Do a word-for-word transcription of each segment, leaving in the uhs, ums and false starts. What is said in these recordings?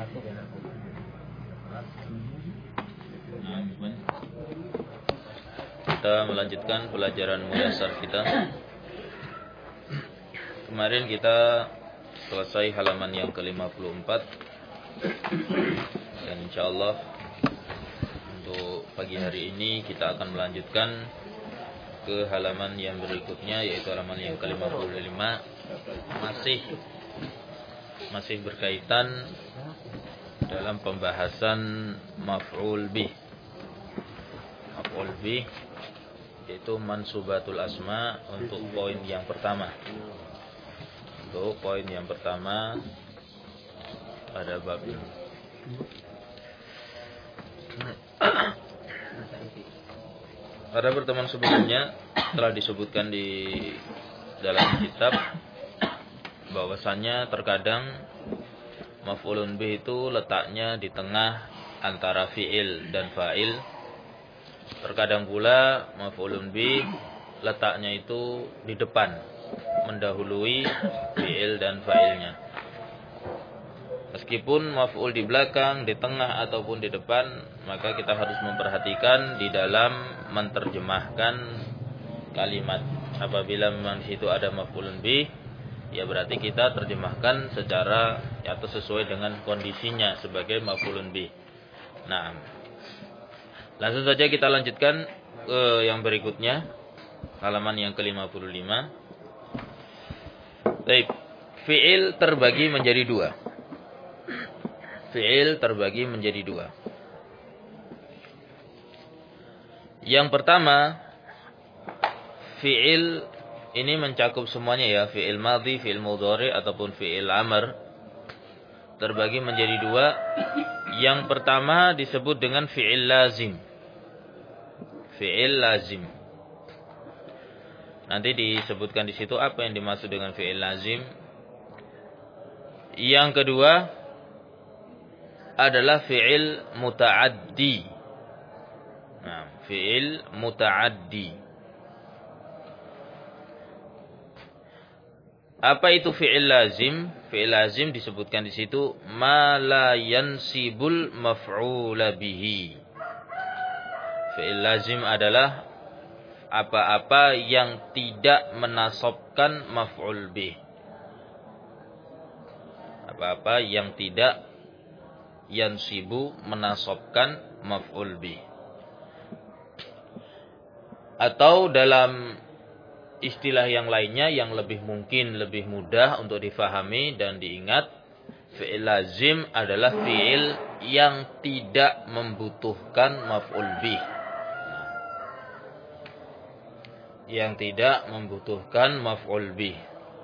Kita melanjutkan pelajaran muyassar kita. Kemarin kita selesai halaman yang ke lima puluh empat. Dan insyaallah untuk pagi hari ini kita akan melanjutkan ke halaman yang berikutnya, yaitu halaman yang ke lima puluh lima. Masih Masih berkaitan dalam pembahasan maf'ul bih. Maf'ul bih yaitu mansubatul asma untuk poin yang pertama. Untuk poin yang pertama pada bab ini. Pada pertemuan sebelumnya telah disebutkan di dalam kitab bahwasannya terkadang maf'ulun bih itu letaknya di tengah antara fi'il dan fa'il. Terkadang pula maf'ulun bih letaknya itu di depan, mendahului fi'il dan fa'ilnya. Meskipun maf'ul di belakang, di tengah ataupun di depan, maka kita harus memperhatikan di dalam menerjemahkan kalimat. Apabila memang di situ ada maf'ulun bih, ya berarti kita terjemahkan secara atau sesuai dengan kondisinya sebagai maf'ulun bih. Nah, langsung saja kita lanjutkan ke yang berikutnya, halaman yang ke lima puluh lima. Baik, fi'il terbagi menjadi dua. Fi'il terbagi menjadi dua. Yang pertama, fi'il ini mencakup semuanya ya, fi'il madhi, fi'il mudhari ataupun fi'il amr. Terbagi menjadi dua. Yang pertama disebut dengan fi'il lazim. Fi'il lazim. Nanti disebutkan di situ apa yang dimaksud dengan fi'il lazim. Yang kedua adalah fi'il muta'addi. Nah, fi'il muta'addi. Apa itu fi'il lazim? Fi'il lazim disebutkan di situ ma la yansibul maf'ula bihi. Fi'il lazim adalah apa-apa yang tidak menasabkan maf'ul bih. Apa-apa yang tidak yansibu menasabkan maf'ul bih. Atau dalam istilah yang lainnya yang lebih mungkin lebih mudah untuk difahami dan diingat, fi'il lazim adalah fi'il yang tidak membutuhkan maf'ul bih. Yang tidak membutuhkan maf'ul bih.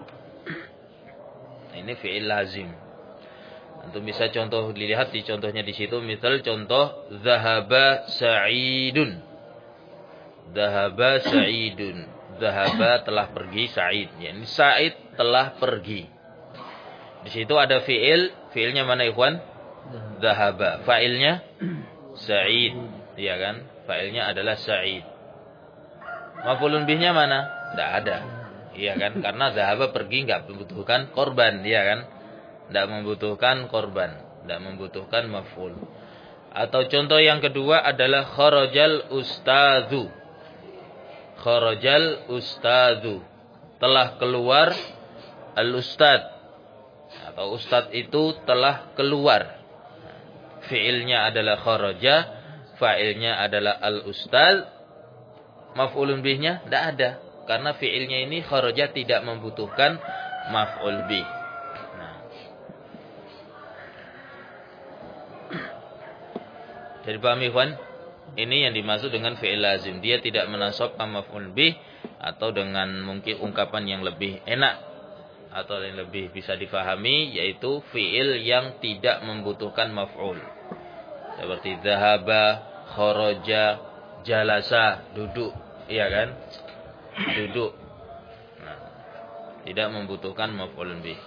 Nah, ini fi'il lazim. Untuk bisa contoh dilihat di contohnya di situ, misal contoh zahaba sa'idun. Zahaba sa'idun. Zahaba telah pergi Sa'id. Ya, ini Sa'id telah pergi. Di situ ada fi'il. Fi'ilnya mana ikhwan? Zahaba. Fa'ilnya Sa'id. Iya kan? Fa'ilnya adalah Sa'id. Maf'ulun bihnya mana? Tidak ada. Iya kan? Karena zahaba pergi enggak membutuhkan korban, iya kan? Tidak membutuhkan korban, tidak membutuhkan maf'ul. Atau contoh yang kedua adalah kharajal ustadzu. Kharajal ustadzu. Telah keluar al-ustad. Atau ustad itu telah keluar. Fi'ilnya adalah kharaja, fa'ilnya adalah al-ustad. Maf'ulun bihnya tidak ada. Karena fi'ilnya ini kharaja tidak membutuhkan maf'ul bih. Nah. Jadi paham ikhwan? Ini yang dimaksud dengan fi'il lazim. Dia tidak menasabkan maf'ul bih. Atau dengan mungkin ungkapan yang lebih enak. Atau yang lebih bisa difahami. Yaitu fi'il yang tidak membutuhkan maf'ul. Seperti zahaba, kharaja, jalasa, duduk. Iya kan? Duduk. Nah, tidak membutuhkan maf'ulun bih.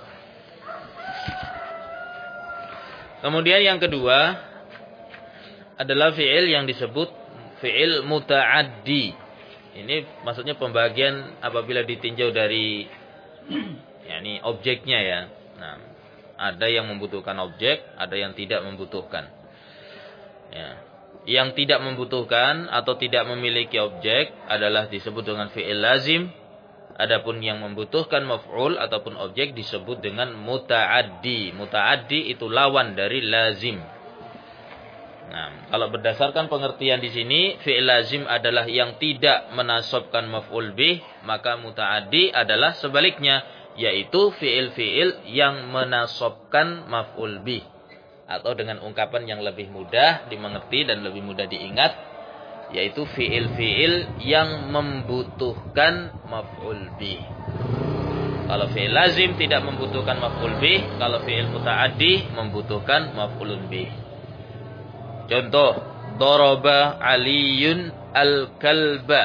Kemudian yang kedua adalah fi'il yang disebut fi'il muta'addi. Ini maksudnya pembagian apabila ditinjau dari yakni objeknya ya. Nah, Ada yang membutuhkan objek, ada yang tidak membutuhkan. Ya. Yang tidak membutuhkan atau tidak memiliki objek adalah disebut dengan fi'il lazim. Adapun yang membutuhkan maf'ul ataupun objek disebut dengan muta'addi. Muta'addi itu lawan dari lazim. Nah, kalau berdasarkan pengertian di sini, fi'il lazim adalah yang tidak menasabkan maf'ul bih, maka muta'addi adalah sebaliknya, yaitu fi'il-fi'il yang menasabkan maf'ul bih. Atau dengan ungkapan yang lebih mudah dimengerti dan lebih mudah diingat, yaitu fi'il-fi'il yang membutuhkan maf'ul bih. Kalau fi'il lazim tidak membutuhkan maf'ul bih, kalau fi'il muta'addi membutuhkan maf'ulun bih. Contoh, daraba Aliyun al-kalba.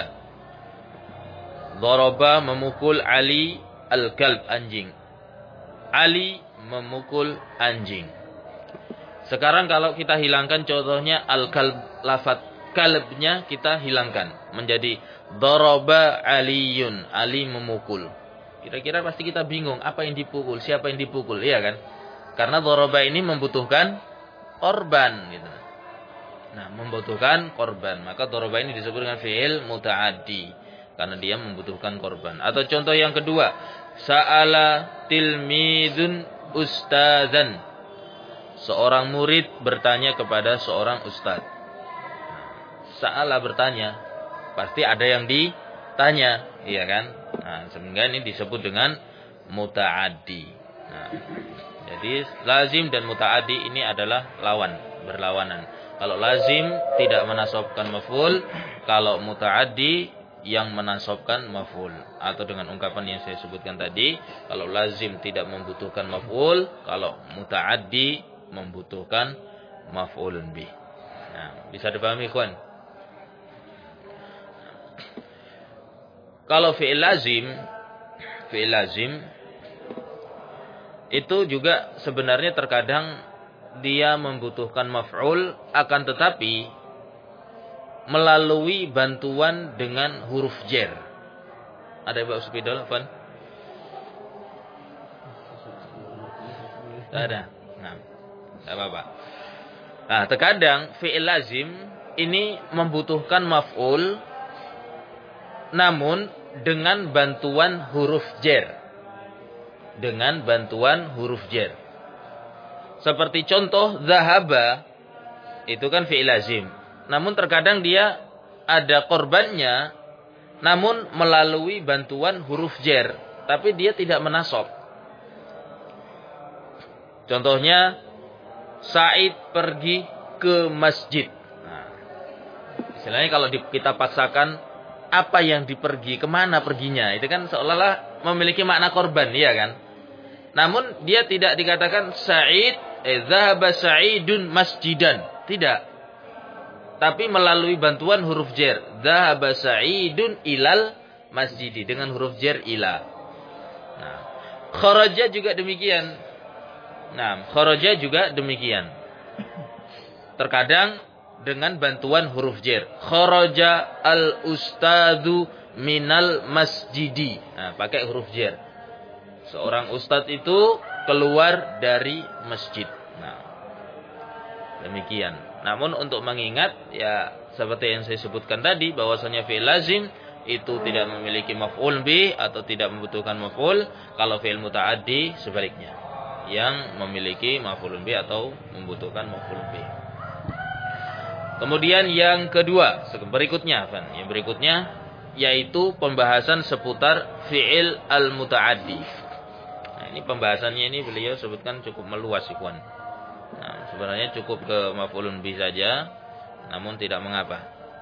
Daraba memukul Ali al-kalb, anjing. Ali memukul anjing. Sekarang kalau kita hilangkan contohnya al-kalb, lafaz kalbnya kita hilangkan menjadi daraba Aliyun, Ali memukul. Kira-kira pasti kita bingung apa yang dipukul, siapa yang dipukul, iya kan? Karena daraba ini membutuhkan korban gitu. Nah, membutuhkan korban, maka daraba ini disebut dengan fi'il muta'addi karena dia membutuhkan korban. Atau contoh yang kedua, sa'ala tilmidun ustadzan. Seorang murid bertanya kepada seorang ustadz. Sa'ala bertanya, pasti ada yang ditanya, iya kan? Nah, sebenarnya ini disebut dengan muta'addi. Nah, jadi lazim dan muta'addi ini adalah lawan, berlawanan. Kalau lazim tidak menasabkan maf'ul, kalau muta'addi yang menasabkan maf'ul. Atau dengan ungkapan yang saya sebutkan tadi, kalau lazim tidak membutuhkan maf'ul, kalau muta'addi membutuhkan maf'ulun bih. Nah, bisa dipahami, ikhwan? Kalau fi'il lazim, fi'il lazim itu juga sebenarnya terkadang dia membutuhkan maf'ul, akan tetapi melalui bantuan dengan huruf jar. Ada Pak Supidol, Van? Tidak ada. Nah, tidak apa-apa. Nah, terkadang fi'il lazim ini membutuhkan maf'ul, namun dengan bantuan huruf jar. Dengan bantuan huruf jar. Seperti contoh, zahaba, itu kan fi'il lazim. Namun terkadang dia ada korbannya, namun melalui bantuan huruf jar. Tapi dia tidak menasab. Contohnya, Said pergi ke masjid. Nah, istilahnya kalau kita paksakan, apa yang dipergi, kemana perginya, itu kan seolah-olah memiliki makna korban, iya kan? Namun dia tidak dikatakan Said, eh, zahaba Saidun masjidan. Tidak. Tapi melalui bantuan huruf jar. Zahaba Saidun ilal masjidi. Dengan huruf jar ila. Nah, kharaja juga demikian. Nah, kharaja juga demikian. Terkadang dengan bantuan huruf jar. Kharaja al-ustadzu minal masjidi. Nah, pakai huruf jar. Seorang ustadz itu keluar dari masjid. Nah, demikian. Namun untuk mengingat, ya seperti yang saya sebutkan tadi, bahwasanya fi'il lazim itu tidak memiliki maf'ul bih atau tidak membutuhkan maf'ul. Kalau fi'il muta'addi sebaliknya, yang memiliki maf'ul bih atau membutuhkan maf'ul bih. Kemudian yang kedua, berikutnya, yang berikutnya yaitu pembahasan seputar fi'il al-muta'addi. Nah, ini pembahasannya ini beliau sebutkan cukup meluas, ikhwan. Nah, sebenarnya cukup ke maf'ulun bih saja, namun tidak mengapa.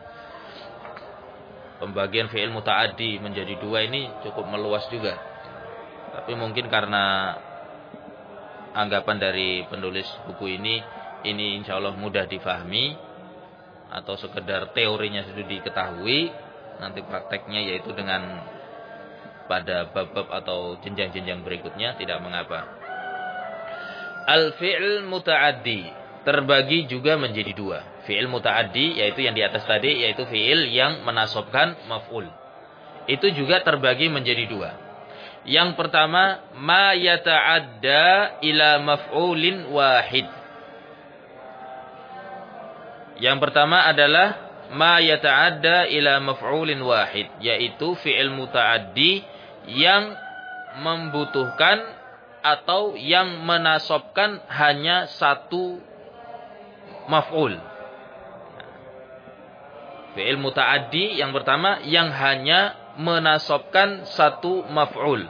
Pembagian fi'il muta'addi menjadi dua ini cukup meluas juga. Tapi mungkin karena anggapan dari penulis buku ini, ini insya Allah mudah difahami, atau sekedar teorinya sudah diketahui, nanti prakteknya yaitu dengan pada bab-bab atau jenjang-jenjang berikutnya, tidak mengapa. Al-fi'il muta'addi terbagi juga menjadi dua. Fi'il muta'addi yaitu yang di atas tadi, yaitu fi'il yang menasabkan maf'ul. Itu juga terbagi menjadi dua. Yang pertama, ma yata'adda ila maf'ulin wahid. Yang pertama adalah ma yata'adda ila maf'ulin wahid, yaitu fi'il muta'addi yang membutuhkan atau yang menasobkan hanya satu maf'ul. Fi'il muta'addi yang pertama yang hanya menasobkan satu maf'ul.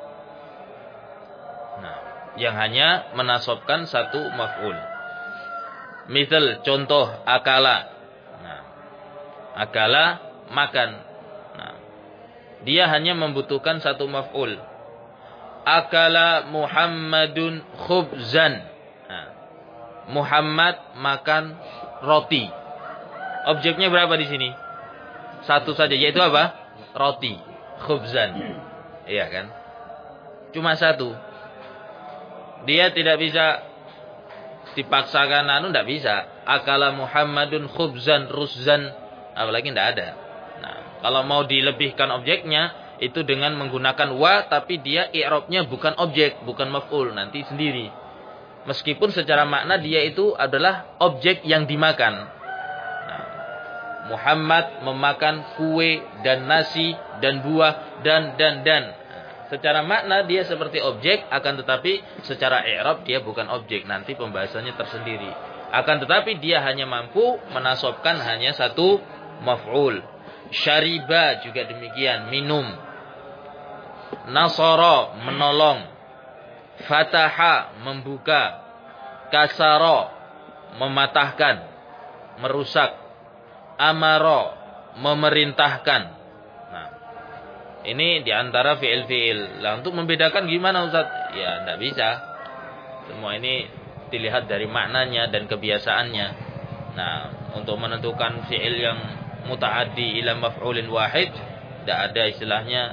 Nah, yang hanya menasobkan satu maf'ul. Misal contoh akala. Nah, akala makan. Nah, dia hanya membutuhkan satu maf'ul. Akala Muhammadun khubzan. Nah, Muhammad makan roti. Objeknya berapa di sini? Satu saja, yaitu apa? Roti, khubzan. Iya kan? Cuma satu. Dia tidak bisa dipaksakan anu, tidak bisa. Akala Muhammadun khubzan ruzzan, apalagi tidak ada. Nah, kalau mau dilebihkan objeknya itu dengan menggunakan wa, tapi dia i'rabnya bukan objek, bukan maf'ul, nanti sendiri. Meskipun secara makna dia itu adalah objek yang dimakan. Muhammad memakan kue dan nasi dan buah dan dan dan. Secara makna dia seperti objek, akan tetapi secara i'rab dia bukan objek. Nanti pembahasannya tersendiri. Akan tetapi dia hanya mampu menasobkan hanya satu maf'ul. Syariba juga demikian, minum. Nasara menolong. Fataha membuka. Kasara mematahkan, merusak. Amaro memerintahkan. Nah, ini diantara fiil-fiil. Lah untuk membedakan gimana Ustaz? Ya tidak bisa. Semua ini dilihat dari maknanya dan kebiasaannya. Nah, untuk menentukan fiil yang muta'addi ila maf'ulin wahid, tidak ada istilahnya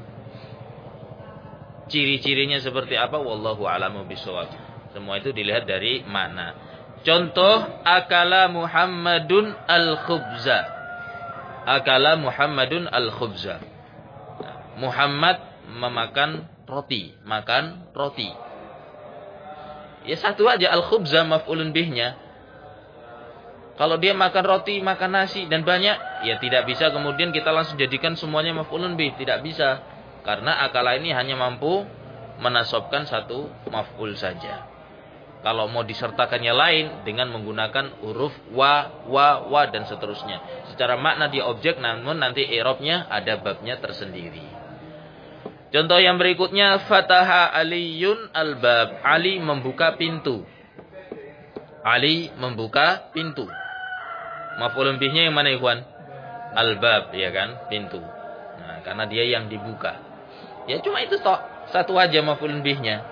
ciri-cirinya seperti apa. Wallahu a'lamu bishawab. Semua itu dilihat dari makna. Contoh, akala Muhammadun al-khubza. Akala Muhammadun al-khubza. Muhammad memakan roti. Makan roti. Ya satu aja, al-khubza maf'ulun bihnya. Kalau dia makan roti, makan nasi, dan banyak, ya tidak bisa kemudian kita langsung jadikan semuanya maf'ulun bih. Tidak bisa. Karena akala ini hanya mampu menasobkan satu maf'ul saja. Kalau mau disertakannya lain dengan menggunakan huruf wa, wa, wa dan seterusnya. Secara makna dia objek, namun nanti i'rabnya ada babnya tersendiri. Contoh yang berikutnya, fataha Aliyun al-bab. Ali membuka pintu. Ali membuka pintu. Maf'ulun bihnya yang mana ikhwan? Al-bab, ya kan? Pintu. Nah, karena dia yang dibuka. Ya cuma itu tok. Satu aja maf'ulun bihnya.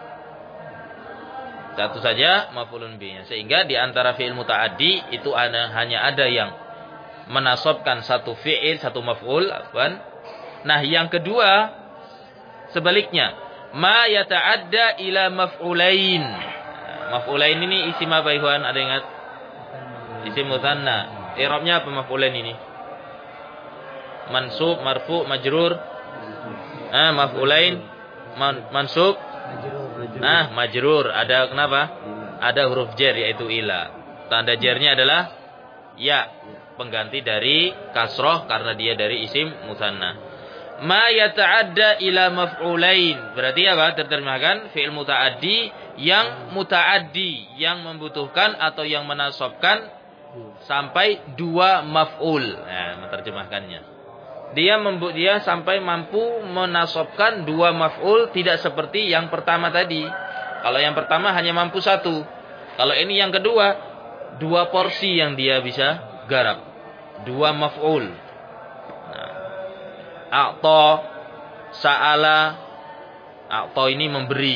Satu saja maf'ulun bihnya. Sehingga di antara fi'il muta'addi itu ada, hanya ada yang menasobkan satu fi'il, satu maf'ul. Nah yang kedua sebaliknya. Ma yata'adda ila maf'ulain. Nah, maf'ulain ini isim apa ikhwan? Ada ingat? Isim mutsanna. I'rabnya apa maf'ulain ini? Mansub, marfu, majrur. Ah, maf'ulain man, mansub. Nah, majrur. Ada kenapa? Ada huruf jar yaitu ila. Tanda jarnya adalah ya, pengganti dari kasroh karena dia dari isim mutsanna. Ma yata'adda ila maf'ulain. Berarti apa? Terjemahkan fi'il muta'addi yang muta'addi, yang membutuhkan atau yang menasobkan sampai dua maf'ul. Nah, menerjemahkannya. Dia membu dia sampai mampu menasobkan dua maf'ul, tidak seperti yang pertama tadi. Kalau yang pertama hanya mampu satu. Kalau ini yang kedua, dua porsi yang dia bisa garap. Dua maf'ul. Nah, a'ta, sa'ala. A'ta ini memberi.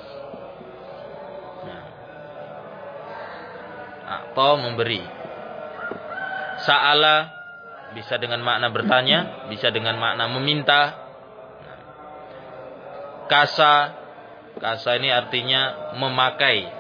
Nah, a'ta memberi. Sa'ala bisa dengan makna bertanya, bisa dengan makna meminta. Kasa, kasa ini artinya memakai.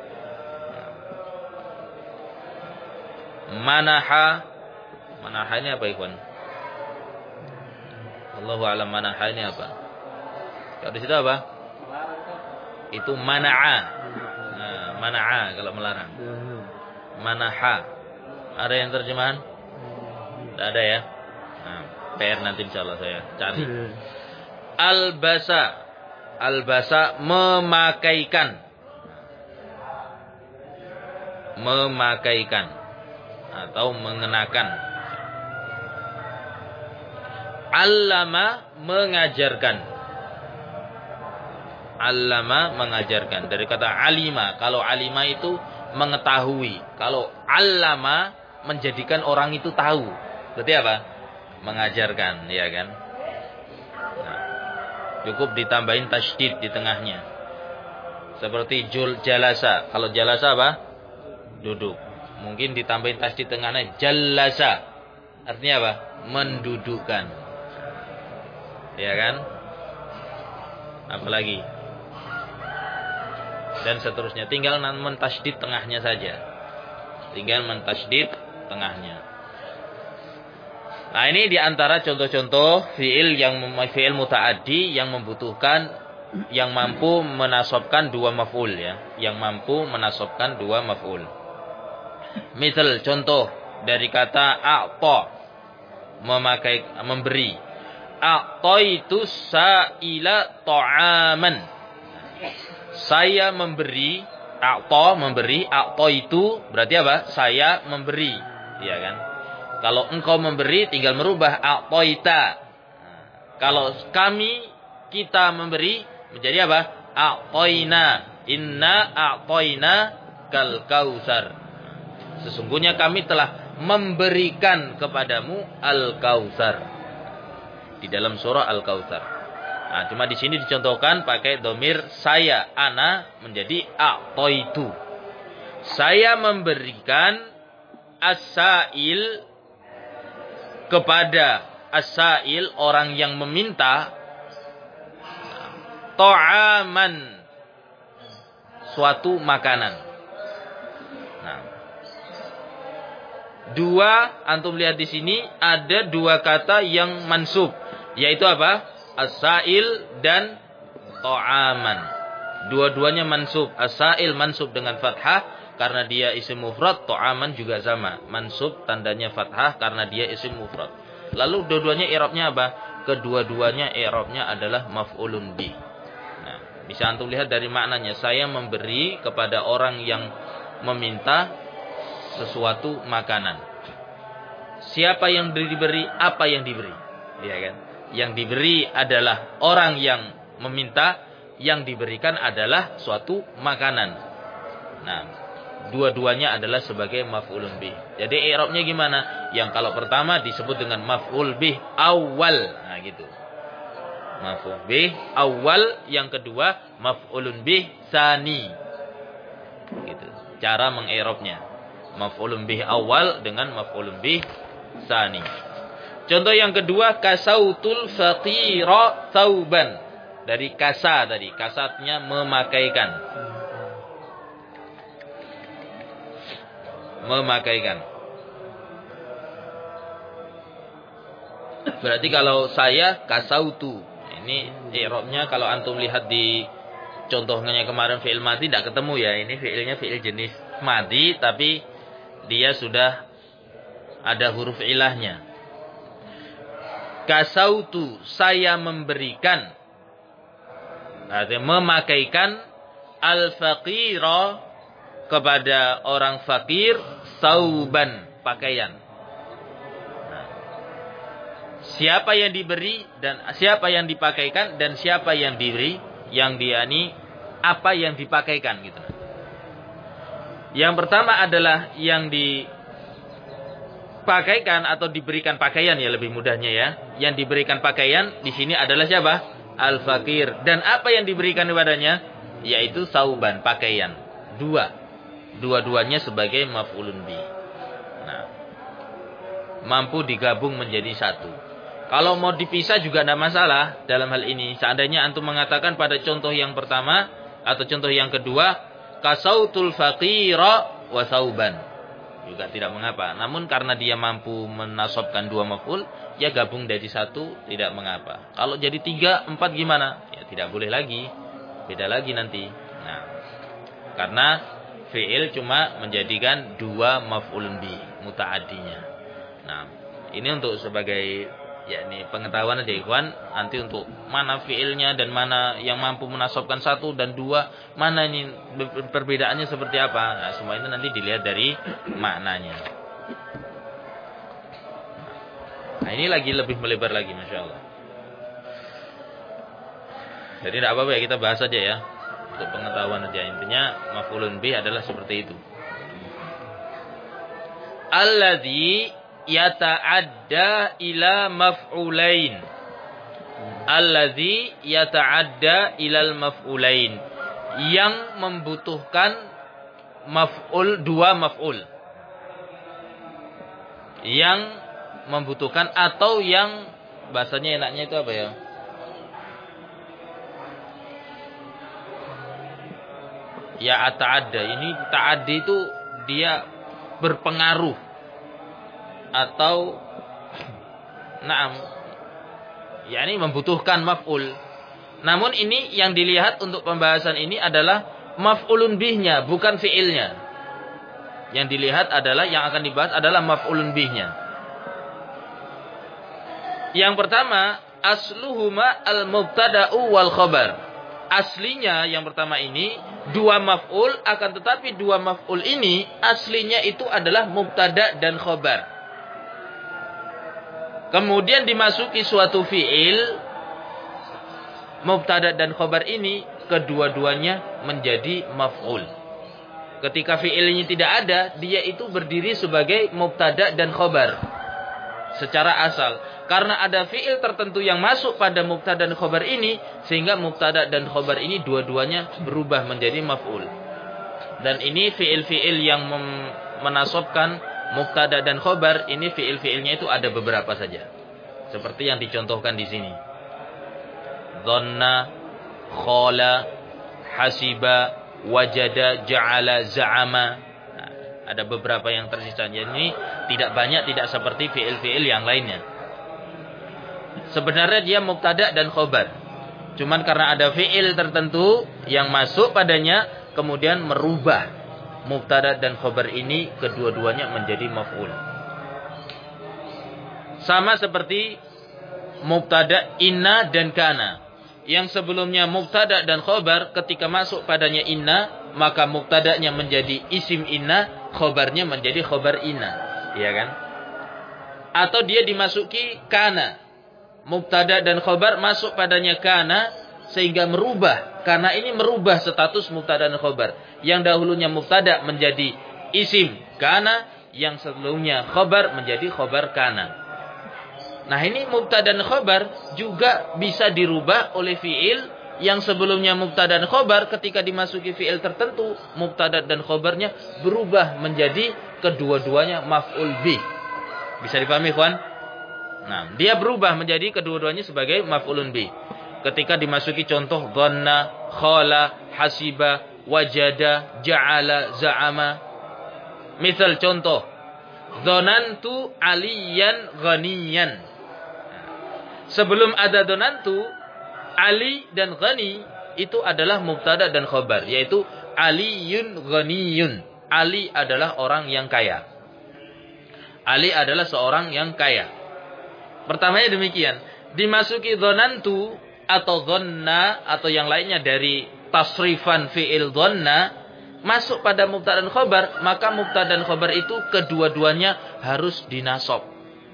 Manaha, manaha ini apa ikhwan? Allahu a'lam, manaha ini apa? Kalau di situ apa? Itu mana'a. Nah, mana'a kalau melarang. Manaha. Ada yang terjemahan? Tidak ada ya? Nah, P R nanti insyaallah saya cari. Albasa. Albasa memakaikan. Memakaikan atau mengenakan. Allama mengajarkan. Allama mengajarkan. Dari kata alima. Kalau alima itu mengetahui. Kalau allama menjadikan orang itu tahu. Berarti apa? Mengajarkan, ya kan? Nah, cukup ditambahin tasydid di tengahnya. Seperti jul jalasa. Kalau jalasa apa? Duduk. Mungkin ditambahin tasydid di tengahnya jalasa. Artinya apa? Mendudukkan. Ya kan? Apalagi? Dan seterusnya. Tinggal mentasydid tengahnya saja. Tinggal mentasydid tengahnya. Nah, ini diantara contoh-contoh fiil yang fiil muta'addi yang membutuhkan, yang mampu menasobkan dua maf'ul ya, yang mampu menasobkan dua maf'ul. Misal contoh dari kata a'ta, memakai memberi. A'taitu sa'ila ta'aman. Saya memberi, a'ta memberi, a'taitu berarti apa? Saya memberi, ya kan? Kalau engkau memberi tinggal merubah a'taita. Nah, kalau kami kita memberi menjadi apa? A'taina. Inna a'taina kal kausar. Sesungguhnya kami telah memberikan kepadamu al-kausar. Di dalam surah Al-Kautsar. Nah, cuma di sini dicontohkan pakai domir saya, ana menjadi a'taitu. Saya memberikan as-sa'il kepada as-sa'il orang yang meminta ta'aman suatu makanan. Nah, dua antum lihat di sini ada dua kata yang mansub, yaitu apa? As-sa'il dan ta'aman. Dua-duanya mansub. As-sa'il mansub dengan fathah karena dia isim mufrad, ta'aman juga sama. Mansub tandanya fathah karena dia isim mufrad. Lalu dua-duanya i'rabnya apa? Kedua-duanya i'rabnya adalah maf'ulun bih. Nah, bisa antum lihat dari maknanya. Saya memberi kepada orang yang meminta sesuatu makanan. Siapa yang diberi, apa yang diberi? Iya kan? Yang diberi adalah orang yang meminta, yang diberikan adalah suatu makanan. Nah, dua-duanya adalah sebagai maf'ulun bih. Jadi i'rabnya gimana? Yang kalau pertama disebut dengan maf'ul bih awal. Nah, gitu. Maf'ul bih awal, yang kedua maf'ulun bih tsani. Gitu. Cara meng'irabnya. Maf'ulun bih awal dengan maf'ulun bih tsani. Contoh yang kedua, kasautul faqira thauban. Dari kasa tadi, kasatnya memakaikan. Memakaikan. Berarti kalau saya kasautu. Ini i'rabnya kalau antum lihat di contohnya kemarin fi'il madhi tidak ketemu ya. Ini fi'ilnya fi'il jenis madhi tapi dia sudah ada huruf ilahnya. Kasautu, saya memberikan, artinya memakaikan al-faqira kepada orang fakir sauban, pakaian. Nah, siapa yang diberi dan siapa yang dipakaikan dan siapa yang diberi, yang diani apa yang dipakaikan gitu. Yang pertama adalah yang di pakaikan atau diberikan pakaian ya lebih mudahnya ya. Yang diberikan pakaian di sini adalah siapa? Al-fakir. Dan apa yang diberikan kepadanya? Yaitu sauban, pakaian. Dua. Dua-duanya sebagai maf'ulun bih. Nah, mampu digabung menjadi satu. Kalau mau dipisah juga tidak masalah dalam hal ini. Seandainya antum mengatakan pada contoh yang pertama atau contoh yang kedua, kasautul faqira wa sauban. juga tidak mengapa. Namun karena dia mampu menasobkan dua maf'ul, ya gabung jadi satu, tidak mengapa. Kalau jadi tiga, empat gimana? Ya tidak boleh lagi. Beda lagi nanti. Nah, karena fi'il cuma menjadikan dua maf'ulun bi, muta'addinya. Nah, ini untuk sebagai yakni pengetahuan aja ikhwan, nanti untuk mana fi'ilnya dan mana yang mampu menasobkan satu dan dua, mana ini perbedaannya seperti apa. Nah, semua itu nanti dilihat dari maknanya. Nah, ini lagi lebih melebar lagi, Masya Allah. Jadi tidak apa-apa ya, kita bahas saja ya. Untuk pengetahuan aja. Intinya maf'ulun bih adalah seperti itu. Alladzi yata'adda ila maf'ulain. Alladzi yata'adda ilal maf'ulain. Yang membutuhkan maf'ul, dua maf'ul. Yang membutuhkan atau yang bahasanya enaknya itu apa ya? Ya ta'adda. Ini ta'addi itu dia berpengaruh atau na'am, yakni membutuhkan maf'ul. Namun ini yang dilihat untuk pembahasan ini adalah maf'ulun bihnya, bukan fi'ilnya. Yang dilihat adalah, yang akan dibahas adalah maf'ulun bihnya. Yang pertama, asluhuma al-mubtada'u wal khabar. Aslinya yang pertama ini dua maf'ul, akan tetapi dua maf'ul ini aslinya itu adalah mubtada dan khobar. Kemudian dimasuki suatu fi'il, mubtada dan khobar ini kedua-duanya menjadi maf'ul. Ketika fi'il ini tidak ada, dia itu berdiri sebagai mubtada dan khobar secara asal. Karena ada fi'il tertentu yang masuk pada mubtada dan khobar ini, sehingga mubtada dan khobar ini dua-duanya berubah menjadi maf'ul. Dan ini fi'il-fi'il yang menasobkan mubtada dan khobar, ini fi'il-fi'ilnya itu ada beberapa saja. Seperti yang dicontohkan di sini. Dhanna, khala, hasiba, wajada, ja'ala, za'ama. Nah, ada beberapa yang tersisa. Jadi ini tidak banyak, tidak seperti fi'il-fi'il yang lainnya. Sebenarnya dia mubtada dan khobar. Cuman karena ada fi'il tertentu yang masuk padanya, kemudian merubah mubtada dan khobar ini kedua-duanya menjadi maf'ul. Sama seperti mubtada inna dan kana. Yang sebelumnya mubtada dan khobar, ketika masuk padanya inna, maka mubtadanya menjadi isim inna, khobarnya menjadi khobar inna. Iya kan? Atau dia dimasuki kana. Mubtada dan khobar masuk padanya kana, sehingga merubah. Karena ini merubah status mubtada dan khobar. Yang dahulunya mubtada menjadi isim kana, yang sebelumnya khobar menjadi khobar kana. Nah, ini mubtada dan khobar juga bisa dirubah oleh fi'il yang sebelumnya mubtada dan khobar, ketika dimasuki fi'il tertentu, mubtada dan khobarnya berubah menjadi kedua-duanya maf'ul bih. Bisa dipahami, kawan? Nah, dia berubah menjadi kedua-duanya sebagai maf'ulun bih. Ketika dimasuki contoh dhanna, khala, hasiba, wajada, ja'ala, za'ama. Misal contoh, dhanantu aliyan ghaniyan. Sebelum ada dhanantu, Ali dan ghani itu adalah mubtada dan khobar, yaitu aliyun ghaniyun. Ali adalah orang yang kaya. Ali adalah seorang yang kaya. Pertamanya demikian. Dimasuki dhanantu atau dhanna atau yang lainnya dari tasrifan fi'il dhanna masuk pada mubtada dan khobar, maka mubtada dan khobar itu kedua-duanya harus dinasab.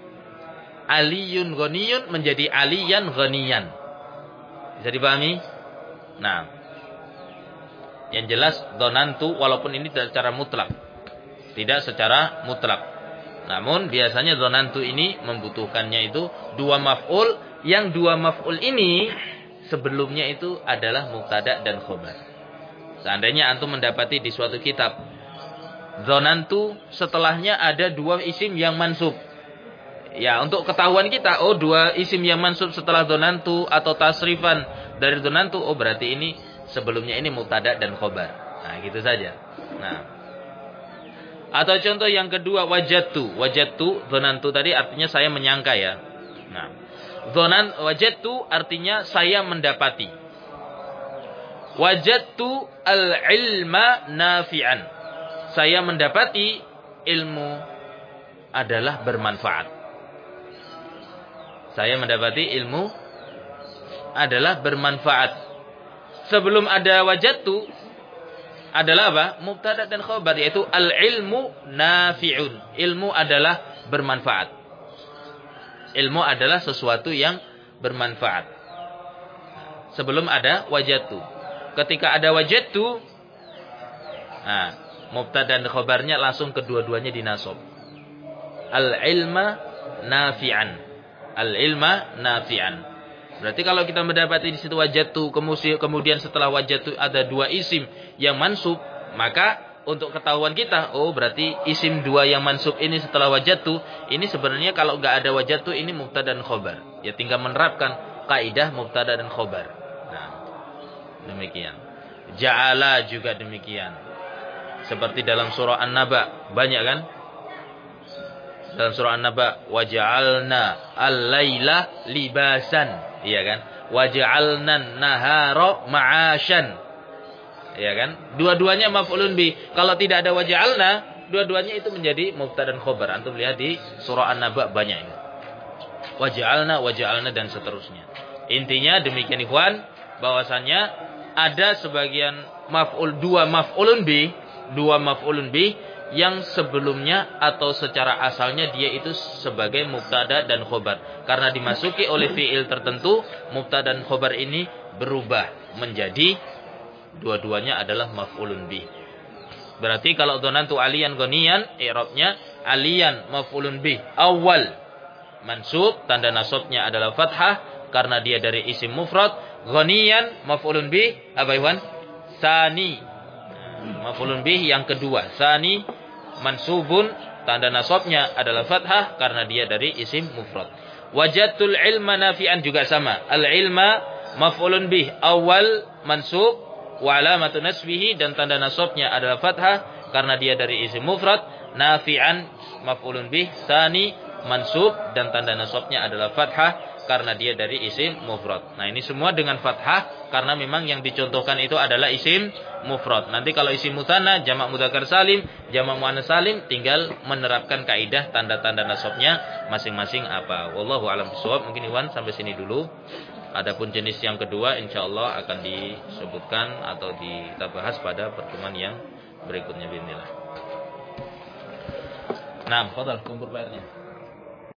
Aliyun ghaniyun menjadi aliyan ghaniyan. Bisa dipahami? Nah, yang jelas dhanantu walaupun ini tidak secara mutlak. Tidak secara mutlak. Namun biasanya dhanantu ini membutuhkannya itu dua maf'ul, yang dua maf'ul ini sebelumnya itu adalah mubtada dan khobar. Seandainya antum mendapati di suatu kitab dhanantu setelahnya ada dua isim yang mansub. Ya, untuk ketahuan kita, oh dua isim yang mansub setelah dhanantu atau tasrifan dari dhanantu, oh berarti ini sebelumnya ini mubtada dan khobar. Nah, gitu saja. Nah, Atau contoh yang kedua, wajadtu. Wajadtu, dzanantu tadi artinya saya menyangka ya. Nah, dzanan wajadtu artinya saya mendapati. Wajadtu al-ilma nafi'an. Saya mendapati ilmu adalah bermanfaat. Saya mendapati ilmu adalah bermanfaat. Sebelum ada wajadtu adalah apa? Mubtada dan khabar, yaitu al-ilmu nafi'un. Ilmu adalah bermanfaat. Ilmu adalah sesuatu yang bermanfaat. Sebelum ada wajadtu. Ketika ada wajadtu, nah, mubtada dan khabarnya langsung kedua-duanya dinasab. Al-ilma nafi'an. Al-ilma nafi'an. Berarti kalau kita mendapati di situ wajadtu, kemudian setelah wajadtu ada dua isim yang mansub, maka untuk ketahuan kita, oh berarti isim dua yang mansub ini setelah wajadtu, ini sebenarnya kalau nggak ada wajadtu ini mubtada dan khabar. Ya tinggal menerapkan kaidah mubtada dan khabar. Nah, demikian. Ja'ala juga demikian. Seperti dalam surah An-Naba, banyak kan? Dalam surah An-Naba, waja'alna al-laila libasan. Iya kan? Waja'alna nahara ma'asyan. Iya kan? Dua-duanya maf'ulun bi. Kalau tidak ada waja'alna, dua-duanya itu menjadi mubtada dan khabar. Antum lihat di surah An-Naba banyak ini. Waja'alna, waja'alna dan seterusnya. Intinya demikian ikhwan, bahwasannya ada sebagian maf'ul dua maf'ulun bi, dua maf'ulun bi yang sebelumnya atau secara asalnya dia itu sebagai mubtada dan khobar. Karena dimasuki oleh fi'il tertentu, mubtada dan khobar ini berubah menjadi dua-duanya adalah maf'ulun bih. Berarti kalau dzanantu aliyan ghaniyan, i'rabnya aliyan maf'ulun bih awal mansub, tanda nasabnya adalah fathah karena dia dari isim mufrad. Ghaniyan maf'ulun bih apa ikhwan? Sani. Maf'ulun bih yang kedua, sani mansubun, tanda nasabnya adalah fathah karena dia dari isim mufrad. Wajadtul ilma nafi'an juga sama. Al-ilma maf'ulun bih awal mansub wa alamatu nasbihi, dan tanda nasabnya adalah fathah karena dia dari isim mufrad. Nafi'an maf'ulun bih sani mansub, dan tanda nasabnya adalah fathah karena dia dari isim mufrad. Nah, ini semua dengan fathah karena memang yang dicontohkan itu adalah isim mufrad. Nanti kalau isim mutsanna, jamak mudzakkar salim, jamak muannats salim, tinggal menerapkan kaidah tanda-tanda nasabnya masing-masing apa. Wallahu a'lam bishawab. Mungkin Iwan sampai sini dulu. Adapun jenis yang kedua insyaallah akan disebutkan atau kita bahas pada pertemuan yang berikutnya bismillah. Nah, fadhal kumpul P R-nya.